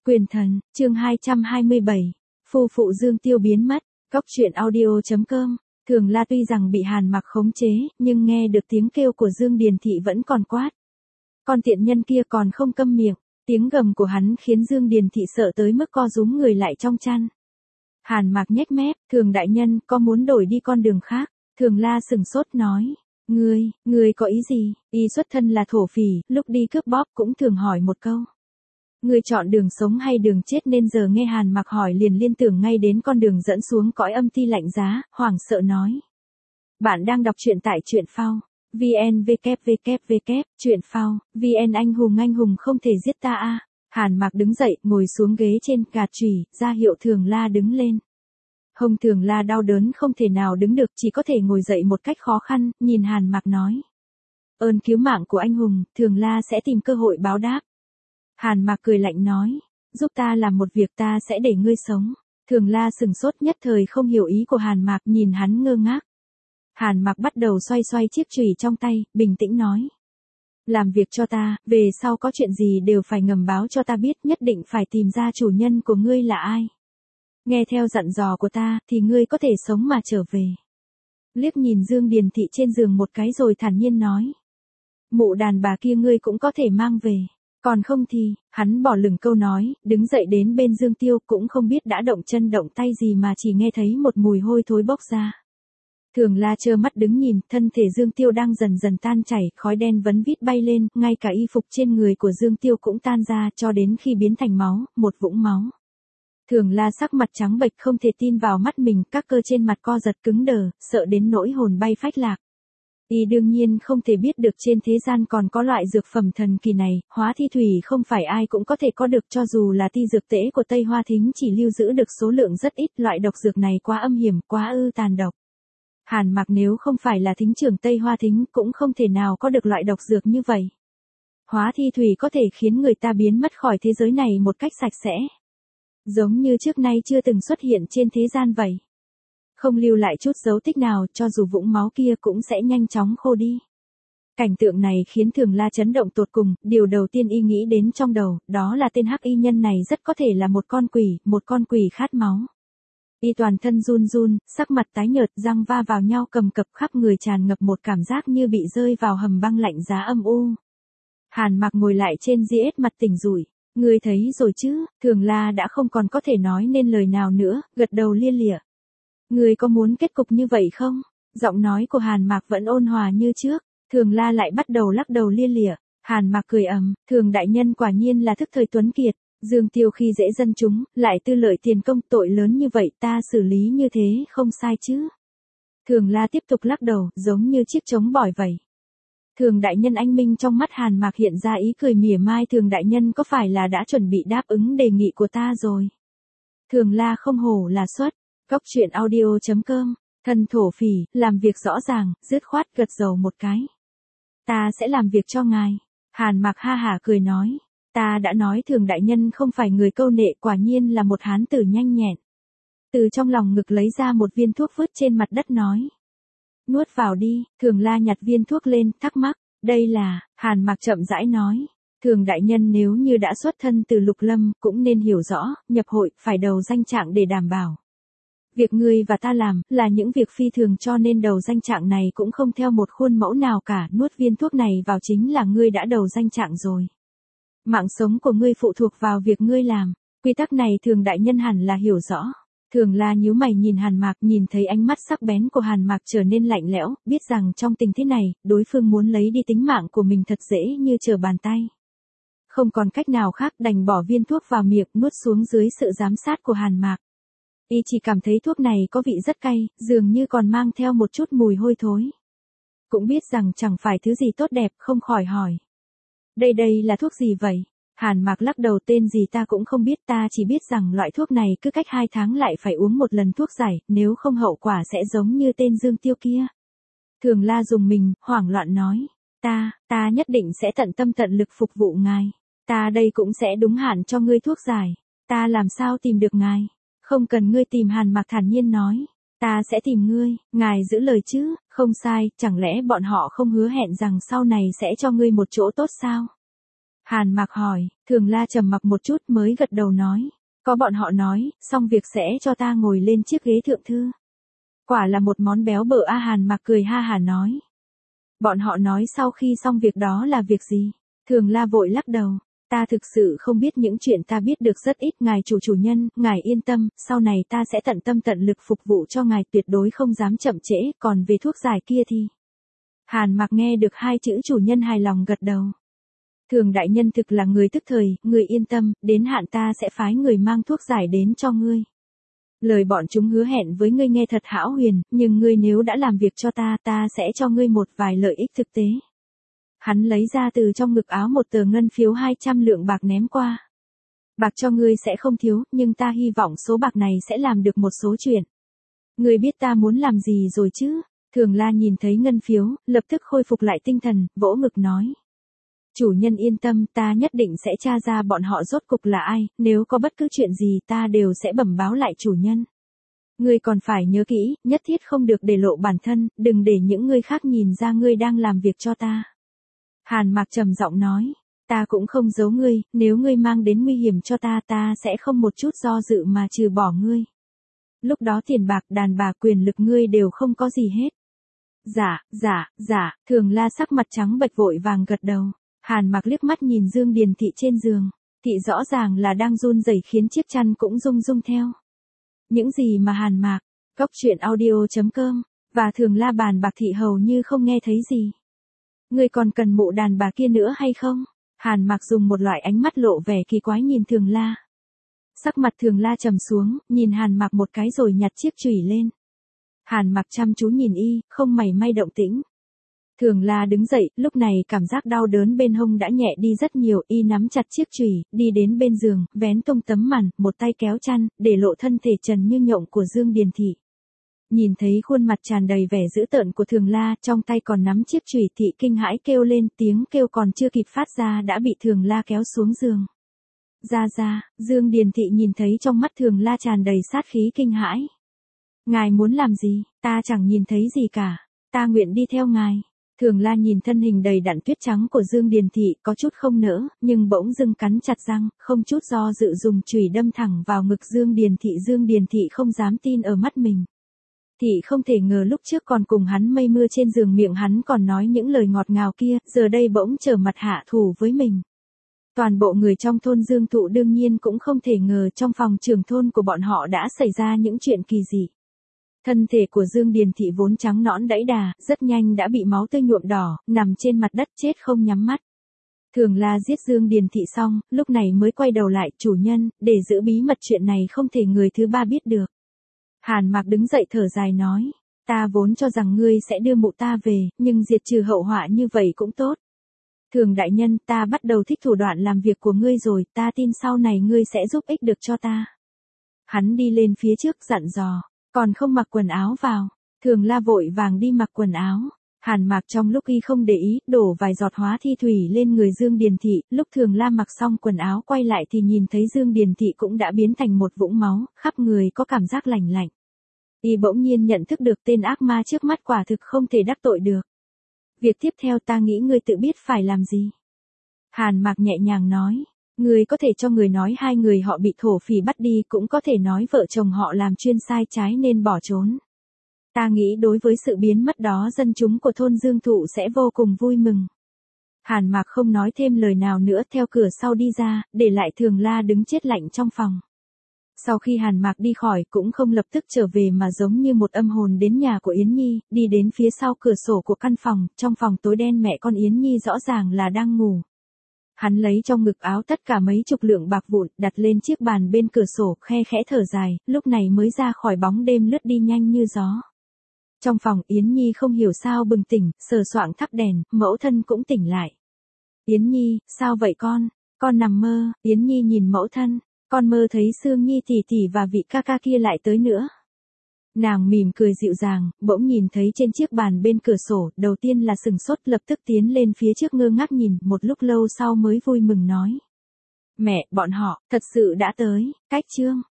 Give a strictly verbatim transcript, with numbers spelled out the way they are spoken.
Quyền thần, chương hai trăm hai mươi bảy. Phu phụ Dương Tiêu biến mất. Cóc truyện audio chấm com. Thường La tuy rằng bị Hàn Mặc khống chế, nhưng nghe được tiếng kêu của Dương Điền Thị vẫn còn quát. Con tiện nhân kia còn không câm miệng. Tiếng gầm của hắn khiến Dương Điền Thị sợ tới mức co rúm người lại trong chăn. Hàn Mặc nhếch mép, Thường đại nhân có muốn đổi đi con đường khác? Thường La sừng sốt nói. Ngươi, ngươi có ý gì? Y xuất thân là thổ phỉ, lúc đi cướp bóp cũng thường hỏi một câu. Ngươi chọn đường sống hay đường chết, nên giờ nghe Hàn Mặc hỏi liền liên tưởng ngay đến con đường dẫn xuống cõi âm ti lạnh giá, hoảng sợ nói. Bạn đang đọc truyện tại truyện phao. vn www truyện phao vn anh hùng anh hùng không thể giết ta a. Hàn Mặc đứng dậy, ngồi xuống ghế trên, gạt chùy, ra hiệu Thường La đứng lên. Hông Thường La đau đớn không thể nào đứng được, chỉ có thể ngồi dậy một cách khó khăn, nhìn Hàn Mặc nói. Ơn cứu mạng của anh hùng, Thường La sẽ tìm cơ hội báo đáp. Hàn Mặc cười lạnh nói, giúp ta làm một việc ta sẽ để ngươi sống. Thường La sừng sốt nhất thời không hiểu ý của Hàn Mặc, nhìn hắn ngơ ngác. Hàn Mặc bắt đầu xoay xoay chiếc chùy trong tay, bình tĩnh nói. Làm việc cho ta, về sau có chuyện gì đều phải ngầm báo cho ta biết, nhất định phải tìm ra chủ nhân của ngươi là ai. Nghe theo dặn dò của ta, thì ngươi có thể sống mà trở về. Liếc nhìn Dương Điền Thị trên giường một cái rồi thản nhiên nói. Mụ đàn bà kia ngươi cũng có thể mang về. Còn không thì, hắn bỏ lửng câu nói, đứng dậy đến bên Dương Tiêu, cũng không biết đã động chân động tay gì mà chỉ nghe thấy một mùi hôi thối bốc ra. Thường La trơ mắt đứng nhìn, thân thể Dương Tiêu đang dần dần tan chảy, khói đen vấn vít bay lên, ngay cả y phục trên người của Dương Tiêu cũng tan ra, cho đến khi biến thành máu, một vũng máu. Thường La sắc mặt trắng bệch không thể tin vào mắt mình, các cơ trên mặt co giật cứng đờ, sợ đến nỗi hồn bay phách lạc. Y đương nhiên không thể biết được trên thế gian còn có loại dược phẩm thần kỳ này, hóa thi thủy không phải ai cũng có thể có được, cho dù là ti dược tễ của Tây Hoa Thính chỉ lưu giữ được số lượng rất ít, loại độc dược này quá âm hiểm, quá ư tàn độc. Hàn Mặc nếu không phải là thính trưởng Tây Hoa Thính cũng không thể nào có được loại độc dược như vậy. Hóa thi thủy có thể khiến người ta biến mất khỏi thế giới này một cách sạch sẽ. Giống như trước nay chưa từng xuất hiện trên thế gian vậy. Không lưu lại chút dấu tích nào, cho dù vũng máu kia cũng sẽ nhanh chóng khô đi. Cảnh tượng này khiến Thường La chấn động tột cùng, điều đầu tiên y nghĩ đến trong đầu, đó là tên hắc y nhân này rất có thể là một con quỷ, một con quỷ khát máu. Y toàn thân run run, sắc mặt tái nhợt, răng va vào nhau cầm cập, khắp người tràn ngập một cảm giác như bị rơi vào hầm băng lạnh giá âm u. Hàn Mặc ngồi lại trên diết mặt tỉnh rủi. Ngươi thấy rồi chứ? Thường La đã không còn có thể nói nên lời nào nữa, gật đầu lia lịa. Ngươi có muốn kết cục như vậy không? Giọng nói của Hàn Mặc vẫn ôn hòa như trước. Thường La lại bắt đầu lắc đầu lia lịa. Hàn Mặc cười ầm, Thường đại nhân quả nhiên là thức thời tuấn kiệt. Dương Tiêu khi dễ dân chúng, lại tư lợi tiền công, tội lớn như vậy ta xử lý như thế không sai chứ? Thường La tiếp tục lắc đầu, giống như chiếc trống bỏi vậy. Thường đại nhân anh minh trong mắt Hàn Mặc hiện ra ý cười mỉa mai. Thường đại nhân có phải là đã chuẩn bị đáp ứng đề nghị của ta rồi? Thường La không hổ là xuất. Cóc truyện audio chấm com. Thân thổ phỉ, làm việc rõ ràng, dứt khoát, gật đầu một cái. Ta sẽ làm việc cho ngài. Hàn Mặc ha hả cười nói. Ta đã nói Thường đại nhân không phải người câu nệ, quả nhiên là một hán tử nhanh nhẹn. Từ trong lòng ngực lấy ra một viên thuốc vứt trên mặt đất nói. Nuốt vào đi. Thường La nhặt viên thuốc lên, thắc mắc. Đây là, Hàn Mặc chậm rãi nói. Thường đại nhân nếu như đã xuất thân từ Lục Lâm, cũng nên hiểu rõ, nhập hội, phải đầu danh trạng để đảm bảo. Việc ngươi và ta làm, là những việc phi thường, cho nên đầu danh trạng này cũng không theo một khuôn mẫu nào cả, nuốt viên thuốc này vào chính là ngươi đã đầu danh trạng rồi. Mạng sống của ngươi phụ thuộc vào việc ngươi làm, quy tắc này Thường đại nhân hẳn là hiểu rõ. Thường La nhíu mày nhìn Hàn Mặc, nhìn thấy ánh mắt sắc bén của Hàn Mặc trở nên lạnh lẽo, biết rằng trong tình thế này, đối phương muốn lấy đi tính mạng của mình thật dễ như trở bàn tay. Không còn cách nào khác, đành bỏ viên thuốc vào miệng, nuốt xuống dưới sự giám sát của Hàn Mặc. Y chỉ cảm thấy thuốc này có vị rất cay, dường như còn mang theo một chút mùi hôi thối. Cũng biết rằng chẳng phải thứ gì tốt đẹp, không khỏi hỏi. Đây đây là thuốc gì vậy? Hàn Mặc lắc đầu, tên gì ta cũng không biết, ta chỉ biết rằng loại thuốc này cứ cách hai tháng lại phải uống một lần thuốc giải, nếu không hậu quả sẽ giống như tên Dương Tiêu kia. Thường La dùng mình, hoảng loạn nói. Ta, ta nhất định sẽ tận tâm tận lực phục vụ ngài. Ta đây cũng sẽ đúng hạn cho ngươi thuốc giải. Ta làm sao tìm được ngài? Không cần ngươi tìm, Hàn Mặc thản nhiên nói. Ta sẽ tìm ngươi, ngài giữ lời chứ? Không sai, chẳng lẽ bọn họ không hứa hẹn rằng sau này sẽ cho ngươi một chỗ tốt sao? Hàn Mạc hỏi, Thường La trầm mặc một chút mới gật đầu nói, có bọn họ nói, xong việc sẽ cho ta ngồi lên chiếc ghế thượng thư. Quả là một món béo bở a. Hàn Mạc cười ha hả nói. Bọn họ nói sau khi xong việc đó là việc gì? Thường La vội lắc đầu. Ta thực sự không biết, những chuyện ta biết được rất ít. Ngài chủ chủ nhân, ngài yên tâm, sau này ta sẽ tận tâm tận lực phục vụ cho ngài, tuyệt đối không dám chậm trễ. Còn về thuốc giải kia thì... Hàn Mạc nghe được hai chữ chủ nhân hài lòng gật đầu. Thường đại nhân thực là người tức thời, người yên tâm, đến hạn ta sẽ phái người mang thuốc giải đến cho ngươi. Lời bọn chúng hứa hẹn với ngươi nghe thật hão huyền, nhưng ngươi nếu đã làm việc cho ta, ta sẽ cho ngươi một vài lợi ích thực tế. Hắn lấy ra từ trong ngực áo một tờ ngân phiếu hai trăm lượng bạc ném qua. Bạc cho ngươi sẽ không thiếu, nhưng ta hy vọng số bạc này sẽ làm được một số chuyện. Ngươi biết ta muốn làm gì rồi chứ? Thường La nhìn thấy ngân phiếu, lập tức khôi phục lại tinh thần, vỗ ngực nói. Chủ nhân yên tâm, ta nhất định sẽ tra ra bọn họ rốt cục là ai, nếu có bất cứ chuyện gì ta đều sẽ bẩm báo lại chủ nhân. Ngươi còn phải nhớ kỹ, nhất thiết không được để lộ bản thân, đừng để những người khác nhìn ra ngươi đang làm việc cho ta. Hàn Mạc trầm giọng nói, ta cũng không giấu ngươi, nếu ngươi mang đến nguy hiểm cho ta, ta sẽ không một chút do dự mà trừ bỏ ngươi. Lúc đó tiền bạc, đàn bà, quyền lực ngươi đều không có gì hết. Dạ, dạ, dạ, Thường La sắc mặt trắng bệch vội vàng gật đầu. Hàn Mạc liếc mắt nhìn Dương Điền Thị trên giường, thị rõ ràng là đang run rẩy khiến chiếc chăn cũng rung rung theo. Những gì mà Hàn Mạc, Cốc Truyện Audio chấm com, và Thường La bàn bạc thị hầu như không nghe thấy gì. Ngươi còn cần mụ đàn bà kia nữa hay không? Hàn Mạc dùng một loại ánh mắt lộ vẻ kỳ quái nhìn Thường La. Sắc mặt Thường La trầm xuống, nhìn Hàn Mạc một cái rồi nhặt chiếc chùy lên. Hàn Mạc chăm chú nhìn y, không mảy may động tĩnh. Thường La đứng dậy, lúc này cảm giác đau đớn bên hông đã nhẹ đi rất nhiều, y nắm chặt chiếc chùy, đi đến bên giường, vén tung tấm màn, một tay kéo chăn, để lộ thân thể trần như nhộng của Dương Điền Thị. Nhìn thấy khuôn mặt tràn đầy vẻ dữ tợn của Thường La, trong tay còn nắm chiếc chùy, thị kinh hãi kêu lên, tiếng kêu còn chưa kịp phát ra đã bị Thường La kéo xuống giường. Ra ra, Dương Điền Thị nhìn thấy trong mắt Thường La tràn đầy sát khí kinh hãi. Ngài muốn làm gì? Ta chẳng nhìn thấy gì cả. Ta nguyện đi theo ngài. Thường La nhìn thân hình đầy đặn tuyết trắng của Dương Điền Thị, có chút không nỡ, nhưng bỗng dưng cắn chặt răng, không chút do dự dùng chùy đâm thẳng vào ngực Dương Điền Thị. Dương Điền Thị không dám tin ở mắt mình. Thị không thể ngờ lúc trước còn cùng hắn mây mưa trên giường, miệng hắn còn nói những lời ngọt ngào kia, giờ đây bỗng trở mặt hạ thủ với mình. Toàn bộ người trong thôn Dương Thụ đương nhiên cũng không thể ngờ trong phòng trưởng thôn của bọn họ đã xảy ra những chuyện kỳ dị. Thân thể của Dương Điền Thị vốn trắng nõn đẫy đà, rất nhanh đã bị máu tươi nhuộm đỏ, nằm trên mặt đất chết không nhắm mắt. Thường La giết Dương Điền Thị xong, lúc này mới quay đầu lại, chủ nhân, để giữ bí mật chuyện này không thể người thứ ba biết được. Hàn Mạc đứng dậy thở dài nói, ta vốn cho rằng ngươi sẽ đưa mụ ta về, nhưng diệt trừ hậu họa như vậy cũng tốt. Thường đại nhân, ta bắt đầu thích thủ đoạn làm việc của ngươi rồi, ta tin sau này ngươi sẽ giúp ích được cho ta. Hắn đi lên phía trước dặn dò, còn không mặc quần áo vào. Thường La vội vàng đi mặc quần áo. Hàn Mạc trong lúc y không để ý, đổ vài giọt hóa thi thủy lên người Dương Điền Thị, lúc Thường La mặc xong quần áo quay lại thì nhìn thấy Dương Điền Thị cũng đã biến thành một vũng máu, khắp người có cảm giác lạnh lạnh. Y bỗng nhiên nhận thức được tên ác ma trước mắt quả thực không thể đắc tội được. Việc tiếp theo ta nghĩ ngươi tự biết phải làm gì. Hàn Mạc nhẹ nhàng nói, ngươi có thể cho người nói hai người họ bị thổ phỉ bắt đi, cũng có thể nói vợ chồng họ làm chuyên sai trái nên bỏ trốn. Ta nghĩ đối với sự biến mất đó dân chúng của thôn Dương Thụ sẽ vô cùng vui mừng. Hàn Mạc không nói thêm lời nào nữa, theo cửa sau đi ra, để lại Thường La đứng chết lạnh trong phòng. Sau khi Hàn Mạc đi khỏi cũng không lập tức trở về mà giống như một âm hồn đến nhà của Yến Nhi, đi đến phía sau cửa sổ của căn phòng, trong phòng tối đen mẹ con Yến Nhi rõ ràng là đang ngủ. Hắn lấy trong ngực áo tất cả mấy chục lượng bạc vụn, đặt lên chiếc bàn bên cửa sổ, khe khẽ thở dài, lúc này mới ra khỏi bóng đêm lướt đi nhanh như gió. Trong phòng Yến Nhi không hiểu sao bừng tỉnh, sờ soạng thắp đèn, mẫu thân cũng tỉnh lại. Yến Nhi, sao vậy con? Con nằm mơ. Yến Nhi nhìn mẫu thân, con mơ thấy Sương Nhi tỷ tỷ và vị ca ca kia lại tới nữa. Nàng mỉm cười dịu dàng, bỗng nhìn thấy trên chiếc bàn bên cửa sổ, đầu tiên là sừng sốt, lập tức tiến lên phía trước ngơ ngác nhìn, một lúc lâu sau mới vui mừng nói. Mẹ, bọn họ, thật sự đã tới. Cách chương